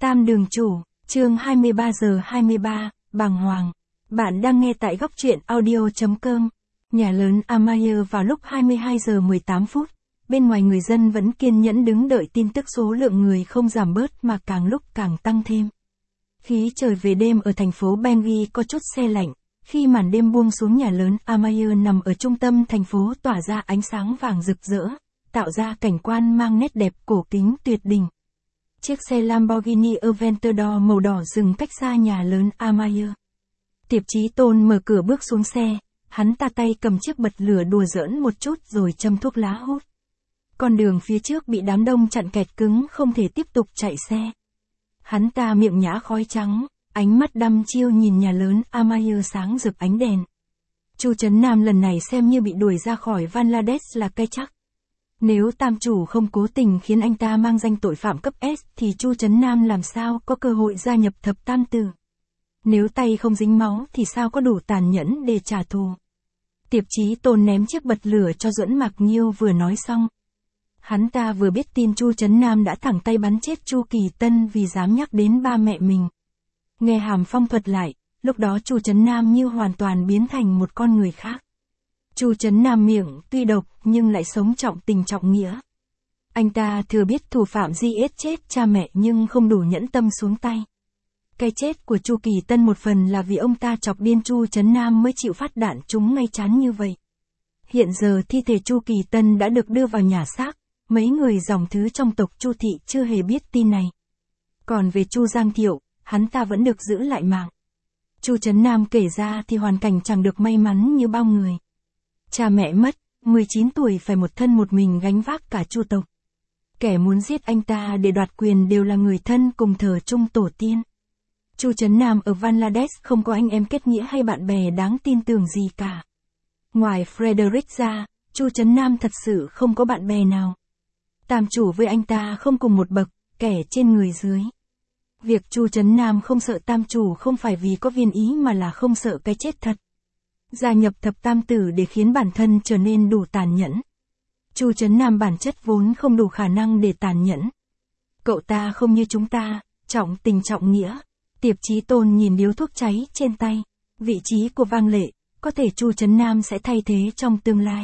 Tam đường chủ, chương 23 giờ 23, bàng hoàng. Bạn đang nghe tại góc truyện audio.com. Nhà lớn Amayer vào lúc 22 giờ 18 phút. Bên ngoài người dân vẫn kiên nhẫn đứng đợi tin tức số lượng người không giảm bớt mà càng lúc càng tăng thêm. Khí trời về đêm ở thành phố Bangui có chút se lạnh. Khi màn đêm buông xuống, nhà lớn Amayer nằm ở trung tâm thành phố tỏa ra ánh sáng vàng rực rỡ, tạo ra cảnh quan mang nét đẹp cổ kính tuyệt đỉnh. Chiếc xe Lamborghini Aventador màu đỏ dừng cách xa nhà lớn Amayer. Tiệp Chí Tôn mở cửa bước xuống xe, hắn ta tay cầm chiếc bật lửa đùa giỡn một chút rồi châm thuốc lá hút. Con đường phía trước bị đám đông chặn kẹt cứng không thể tiếp tục chạy xe. Hắn ta miệng nhả khói trắng, ánh mắt đăm chiêu nhìn nhà lớn Amayer sáng rực ánh đèn. Chu Trấn Nam lần này xem như bị đuổi ra khỏi Bangladesh là cái chắc. Nếu tam chủ không cố tình khiến anh ta mang danh tội phạm cấp S thì Chu Trấn Nam làm sao có cơ hội gia nhập thập tam tử. Nếu tay không dính máu thì sao có đủ tàn nhẫn để trả thù. Tiệp Chí Tôn ném chiếc bật lửa cho Duẫn Mạc Nghiêu vừa nói xong. Hắn ta vừa biết tin Chu Trấn Nam đã thẳng tay bắn chết Chu Kỳ Tân vì dám nhắc đến ba mẹ mình. Nghe Hàm Phong thuật lại, lúc đó Chu Trấn Nam như hoàn toàn biến thành một con người khác. Chu Trấn Nam miệng tuy độc nhưng lại sống trọng tình trọng nghĩa. Anh ta thừa biết thủ phạm giết chết cha mẹ nhưng không đủ nhẫn tâm xuống tay. Cái chết của Chu Kỳ Tân một phần là vì ông ta chọc điên Chu Trấn Nam mới chịu phát đạn trúng ngay trán như vậy. Hiện giờ thi thể Chu Kỳ Tân đã được đưa vào nhà xác, mấy người dòng thứ trong tộc Chu thị chưa hề biết tin này. Còn về Chu Giang Thiệu, hắn ta vẫn được giữ lại mạng. Chu Trấn Nam kể ra thì hoàn cảnh chẳng được may mắn như bao người. Cha mẹ mất, 19 tuổi phải một thân một mình gánh vác cả Chu tộc. Kẻ muốn giết anh ta để đoạt quyền đều là người thân cùng thờ chung tổ tiên. Chu Trấn Nam ở Bangladesh không có anh em kết nghĩa hay bạn bè đáng tin tưởng gì cả. Ngoài Frederick ra, Chu Trấn Nam thật sự không có bạn bè nào. Tam chủ với anh ta không cùng một bậc, kẻ trên người dưới. Việc Chu Trấn Nam không sợ tam chủ không phải vì có viên ý mà là không sợ cái chết thật. Gia nhập thập tam tử để khiến bản thân trở nên đủ tàn nhẫn. Chu Trấn Nam bản chất vốn không đủ khả năng để tàn nhẫn. Cậu ta không như chúng ta, trọng tình trọng nghĩa. Tiệp Chí Tôn nhìn điếu thuốc cháy trên tay. Vị trí của Vang Lệ, có thể Chu Trấn Nam sẽ thay thế trong tương lai.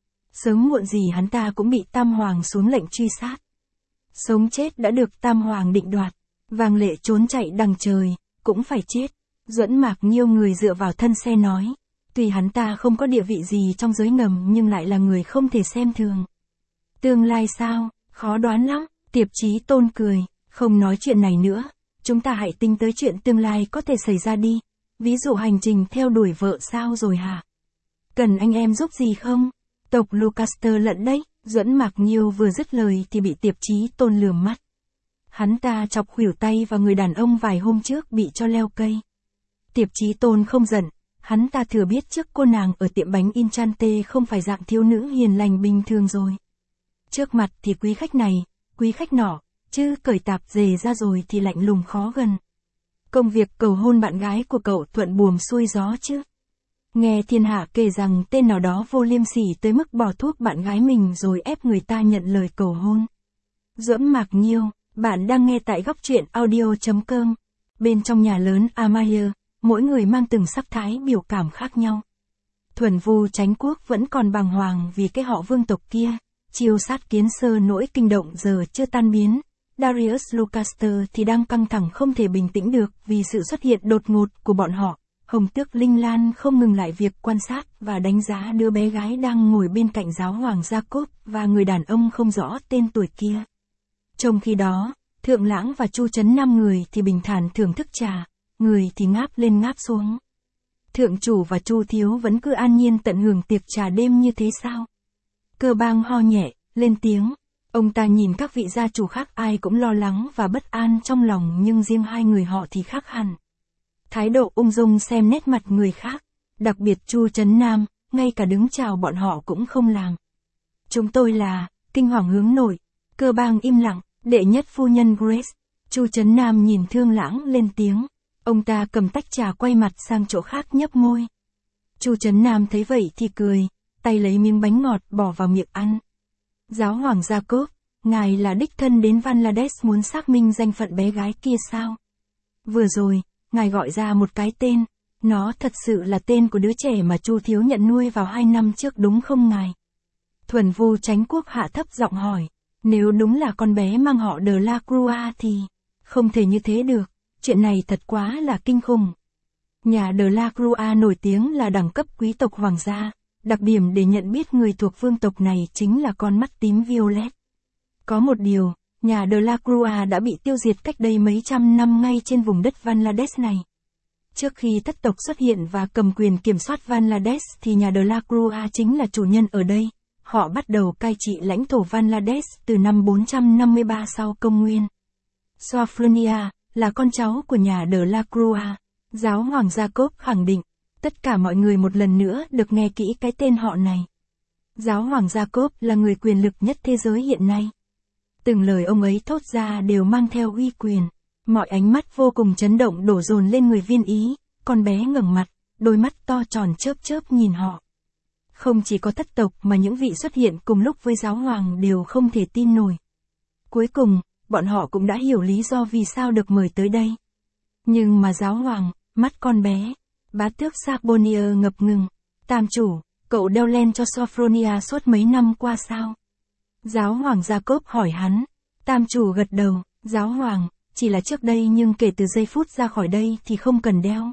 Sớm muộn gì hắn ta cũng bị Tam Hoàng xuống lệnh truy sát. Sống chết đã được Tam Hoàng định đoạt. Vang Lệ trốn chạy đằng trời, cũng phải chết. Duẫn Mạc Nghiêu người dựa vào thân xe nói. Tuy hắn ta không có địa vị gì trong giới ngầm nhưng lại là người không thể xem thường. Tương lai sao, khó đoán lắm. Tiệp Chí Tôn cười, không nói chuyện này nữa. Chúng ta hãy tính tới chuyện tương lai có thể xảy ra đi. Ví dụ hành trình theo đuổi vợ sao rồi hả? Cần anh em giúp gì không? Tộc Lucaster lận đấy. Duẫn Mạc Nghiêu vừa dứt lời thì bị Tiệp Chí Tôn lườm mắt. Hắn ta chọc khuỷu tay vào người đàn ông vài hôm trước bị cho leo cây. Tiệp Chí Tôn không giận. Hắn ta thừa biết trước cô nàng ở tiệm bánh Enchante không phải dạng thiếu nữ hiền lành bình thường rồi. Trước mặt thì quý khách này, quý khách nọ, chứ cởi tạp dề ra rồi thì lạnh lùng khó gần. Công việc cầu hôn bạn gái của cậu thuận buồm xuôi gió chứ. Nghe thiên hạ kể rằng tên nào đó vô liêm sỉ tới mức bỏ thuốc bạn gái mình rồi ép người ta nhận lời cầu hôn. Duẫn Mạc Nghiêu, bạn đang nghe tại góc truyện audio.com. Bên trong nhà lớn Amayer, mỗi người mang từng sắc thái biểu cảm khác nhau. Thuần Vu Chánh Quốc vẫn còn bàng hoàng vì cái họ vương tộc kia. Chiêu sát kiến sơ nỗi kinh động giờ chưa tan biến. Darius Lucaster thì đang căng thẳng không thể bình tĩnh được vì sự xuất hiện đột ngột của bọn họ. Hồng Tước Linh Lan không ngừng lại việc quan sát và đánh giá đứa bé gái đang ngồi bên cạnh giáo hoàng Jacob và người đàn ông không rõ tên tuổi kia. Trong khi đó, Thượng Lãng và Chu Trấn Nam người thì bình thản thưởng thức trà, người thì ngáp lên ngáp xuống. Thượng chủ và Chu Thiếu vẫn cứ an nhiên tận hưởng tiệc trà đêm như thế sao? Cơ Bang ho nhẹ, lên tiếng. Ông ta nhìn các vị gia chủ khác ai cũng lo lắng và bất an trong lòng nhưng riêng hai người họ thì khác hẳn. Thái độ ung dung xem nét mặt người khác, đặc biệt Chu Trấn Nam, ngay cả đứng chào bọn họ cũng không làm. Chúng tôi là, kinh hoàng hướng nội. Cơ Bang im lặng, đệ nhất phu nhân Grace. Chu Trấn Nam nhìn Thương Lãng lên tiếng. Ông ta cầm tách trà quay mặt sang chỗ khác nhấp môi. Chu Trấn Nam thấy vậy thì cười, tay lấy miếng bánh ngọt bỏ vào miệng ăn. Giáo hoàng Jacob, ngài là đích thân đến Bangladesh muốn xác minh danh phận bé gái kia sao? Vừa rồi, ngài gọi ra một cái tên, nó thật sự là tên của đứa trẻ mà Chu thiếu nhận nuôi vào 2 năm trước đúng không ngài? Thuần Vu Chánh Quốc hạ thấp giọng hỏi, nếu đúng là con bé mang họ De La Crua thì, không thể như thế được, chuyện này thật quá là kinh khủng. Nhà De La Crua nổi tiếng là đẳng cấp quý tộc hoàng gia, đặc điểm để nhận biết người thuộc vương tộc này chính là con mắt tím violet. Có một điều, nhà De La Crua đã bị tiêu diệt cách đây mấy trăm năm ngay trên vùng đất Bangladesh này. Trước khi thất tộc xuất hiện và cầm quyền kiểm soát Bangladesh thì nhà De La Crua chính là chủ nhân ở đây. Họ bắt đầu cai trị lãnh thổ Bangladesh từ năm 453 sau công nguyên. Sophronia là con cháu của nhà De La Crua. Giáo hoàng Jacob khẳng định, tất cả mọi người một lần nữa được nghe kỹ cái tên họ này. Giáo hoàng Jacob là người quyền lực nhất thế giới hiện nay. Từng lời ông ấy thốt ra đều mang theo uy quyền. Mọi ánh mắt vô cùng chấn động đổ dồn lên người Viên Ý, con bé ngẩng mặt, đôi mắt to tròn chớp chớp nhìn họ. Không chỉ có thất tộc mà những vị xuất hiện cùng lúc với giáo hoàng đều không thể tin nổi. Cuối cùng, bọn họ cũng đã hiểu lý do vì sao được mời tới đây. Nhưng mà giáo hoàng, mắt con bé, bá tước Sarbonia ngập ngừng. Tam chủ, cậu đeo len cho Sophronia suốt mấy năm qua sao? Giáo hoàng Jacob hỏi hắn. Tam chủ gật đầu, giáo hoàng, chỉ là trước đây nhưng kể từ giây phút ra khỏi đây thì không cần đeo.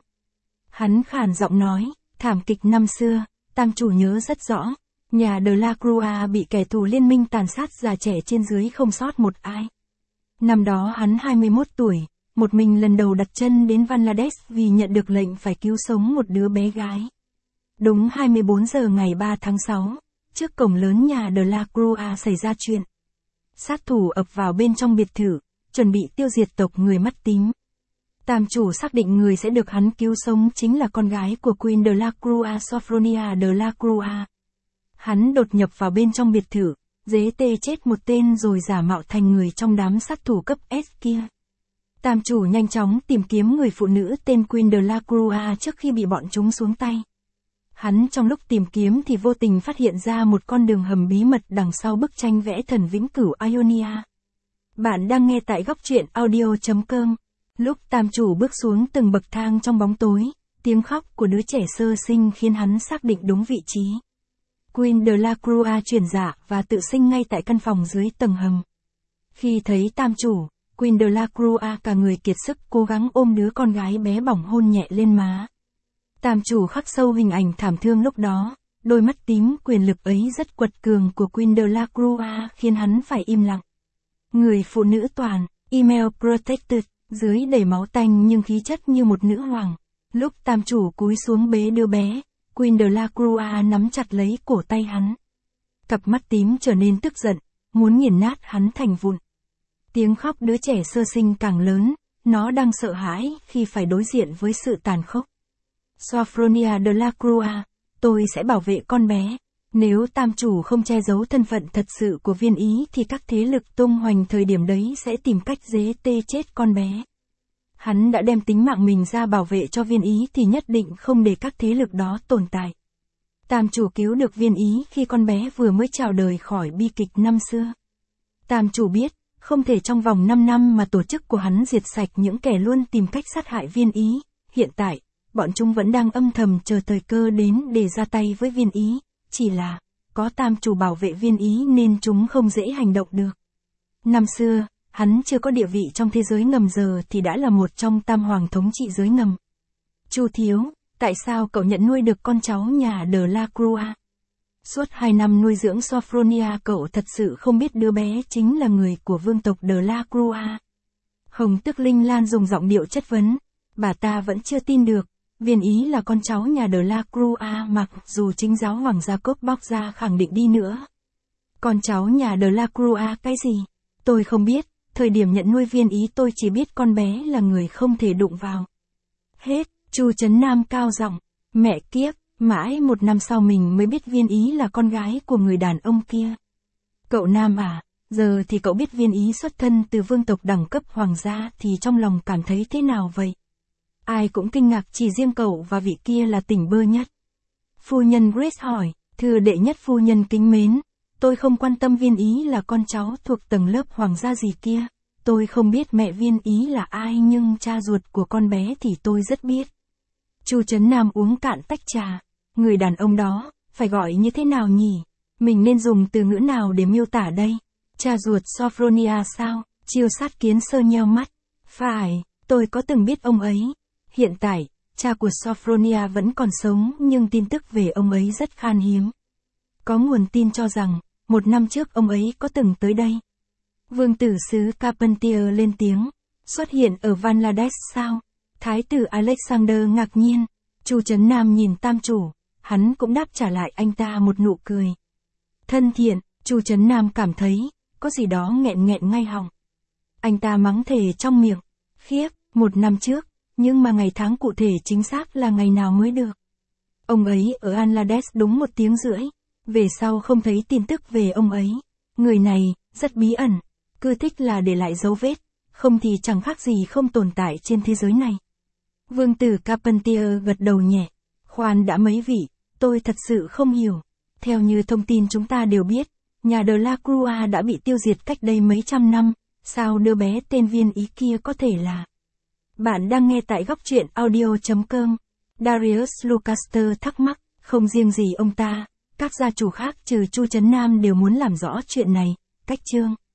Hắn khàn giọng nói, thảm kịch năm xưa, tam chủ nhớ rất rõ. Nhà De La Crua bị kẻ thù liên minh tàn sát già trẻ trên dưới không sót một ai. Năm đó hắn 21 tuổi, một mình lần đầu đặt chân đến Bangladesh vì nhận được lệnh phải cứu sống một đứa bé gái. Đúng 24 giờ ngày 3 tháng 6, trước cổng lớn nhà De La Crua xảy ra chuyện. Sát thủ ập vào bên trong biệt thự, chuẩn bị tiêu diệt tộc người mắt tím. Tam chủ xác định người sẽ được hắn cứu sống chính là con gái của Queen De La Crua Sophronia De La Crua. Hắn đột nhập vào bên trong biệt thự, dế tê chết một tên rồi giả mạo thành người trong đám sát thủ cấp S kia. Tam chủ nhanh chóng tìm kiếm người phụ nữ tên Queen De La Crua trước khi bị bọn chúng xuống tay. Hắn trong lúc tìm kiếm thì vô tình phát hiện ra một con đường hầm bí mật đằng sau bức tranh vẽ thần vĩnh cửu Ionia. Bạn đang nghe tại góc truyện audio.com. Lúc tam chủ bước xuống từng bậc thang trong bóng tối, tiếng khóc của đứa trẻ sơ sinh khiến hắn xác định đúng vị trí. Queen De La Crua chuyển dạ và tự sinh ngay tại căn phòng dưới tầng hầm. Khi thấy tam chủ, Queen De La Crua cả người kiệt sức cố gắng ôm đứa con gái bé bỏng hôn nhẹ lên má. Tam chủ khắc sâu hình ảnh thảm thương lúc đó, đôi mắt tím quyền lực ấy rất quật cường của Queen De La Crua khiến hắn phải im lặng. Người phụ nữ toàn, email protected, dưới đầy máu tanh nhưng khí chất như một nữ hoàng. Lúc tam chủ cúi xuống bế đứa bé, Queen De La Crua nắm chặt lấy cổ tay hắn. Cặp mắt tím trở nên tức giận, muốn nghiền nát hắn thành vụn. Tiếng khóc đứa trẻ sơ sinh càng lớn, nó đang sợ hãi khi phải đối diện với sự tàn khốc. Sophronia De La Crua, tôi sẽ bảo vệ con bé. Nếu tam chủ không che giấu thân phận thật sự của Viên Ý thì các thế lực tung hoành thời điểm đấy sẽ tìm cách dế tê chết con bé. Hắn đã đem tính mạng mình ra bảo vệ cho Viên Ý thì nhất định không để các thế lực đó tồn tại. Tam chủ cứu được Viên Ý khi con bé vừa mới chào đời khỏi bi kịch năm xưa. Tam chủ biết, không thể trong vòng 5 năm mà tổ chức của hắn diệt sạch những kẻ luôn tìm cách sát hại Viên Ý. Hiện tại, bọn chúng vẫn đang âm thầm chờ thời cơ đến để ra tay với Viên Ý. Chỉ là, có tam chủ bảo vệ Viên Ý nên chúng không dễ hành động được. Năm xưa, hắn chưa có địa vị trong thế giới ngầm, giờ thì đã là một trong tam hoàng thống trị giới ngầm. Chu thiếu, tại sao cậu nhận nuôi được con cháu nhà De La Crua? Suốt 2 năm nuôi dưỡng Sophronia cậu thật sự không biết đứa bé chính là người của vương tộc De La Crua. Hồng Tước Linh Lan dùng giọng điệu chất vấn. Bà ta vẫn chưa tin được. Viên Ý là con cháu nhà De La Crua mặc dù chính giáo hoàng Jacob bóc ra khẳng định đi nữa. Con cháu nhà De La Crua cái gì? Tôi không biết, thời điểm nhận nuôi Viên Ý tôi chỉ biết con bé là người không thể đụng vào. Hết, Chu Trấn Nam cao giọng, mẹ kiếp, mãi 1 năm sau mình mới biết Viên Ý là con gái của người đàn ông kia. Cậu Nam à, giờ thì cậu biết Viên Ý xuất thân từ vương tộc đẳng cấp hoàng gia thì trong lòng cảm thấy thế nào vậy? Ai cũng kinh ngạc, chỉ riêng cậu và vị kia là tỉnh bơ nhất. Phu nhân Grace hỏi, thưa đệ nhất phu nhân kính mến, Tôi không quan tâm Viên Ý là con cháu thuộc tầng lớp hoàng gia gì kia. Tôi không biết mẹ Viên Ý là ai nhưng cha ruột của con bé thì tôi rất biết. Chu Trấn Nam uống cạn tách trà. Người đàn ông đó, phải gọi như thế nào nhỉ? Mình nên dùng từ ngữ nào để miêu tả đây? Cha ruột Sophronia sao? Chiêu Sát Kiến Sơ nheo mắt. Phải, tôi có từng biết ông ấy. Hiện tại, cha của Sophronia vẫn còn sống nhưng tin tức về ông ấy rất khan hiếm. Có nguồn tin cho rằng, 1 năm trước ông ấy có từng tới đây. Vương tử xứ Carpentier lên tiếng. Xuất hiện ở Bangladesh sao? Thái tử Alexander ngạc nhiên. Chu Trấn Nam nhìn tam chủ. Hắn cũng đáp trả lại anh ta một nụ cười. Thân thiện, Chu Trấn Nam cảm thấy, có gì đó nghẹn nghẹn ngay họng. Anh ta mắng thề trong miệng. Khiếp, 1 năm trước, nhưng mà ngày tháng cụ thể chính xác là ngày nào mới được. Ông ấy ở Bangladesh đúng 1 tiếng rưỡi. Về sau không thấy tin tức về ông ấy. Người này, rất bí ẩn. Cứ thích là để lại dấu vết. Không thì chẳng khác gì không tồn tại trên thế giới này. Vương tử Carpentier gật đầu nhẹ. Khoan đã mấy vị, tôi thật sự không hiểu. Theo như thông tin chúng ta đều biết, nhà De La Crua đã bị tiêu diệt cách đây mấy trăm năm. Sao đứa bé tên Viên Ý kia có thể là... Bạn đang nghe tại góc truyện audio.com. Darius Lucaster thắc mắc, không riêng gì ông ta, các gia chủ khác trừ Chu Trấn Nam đều muốn làm rõ chuyện này. Cách chương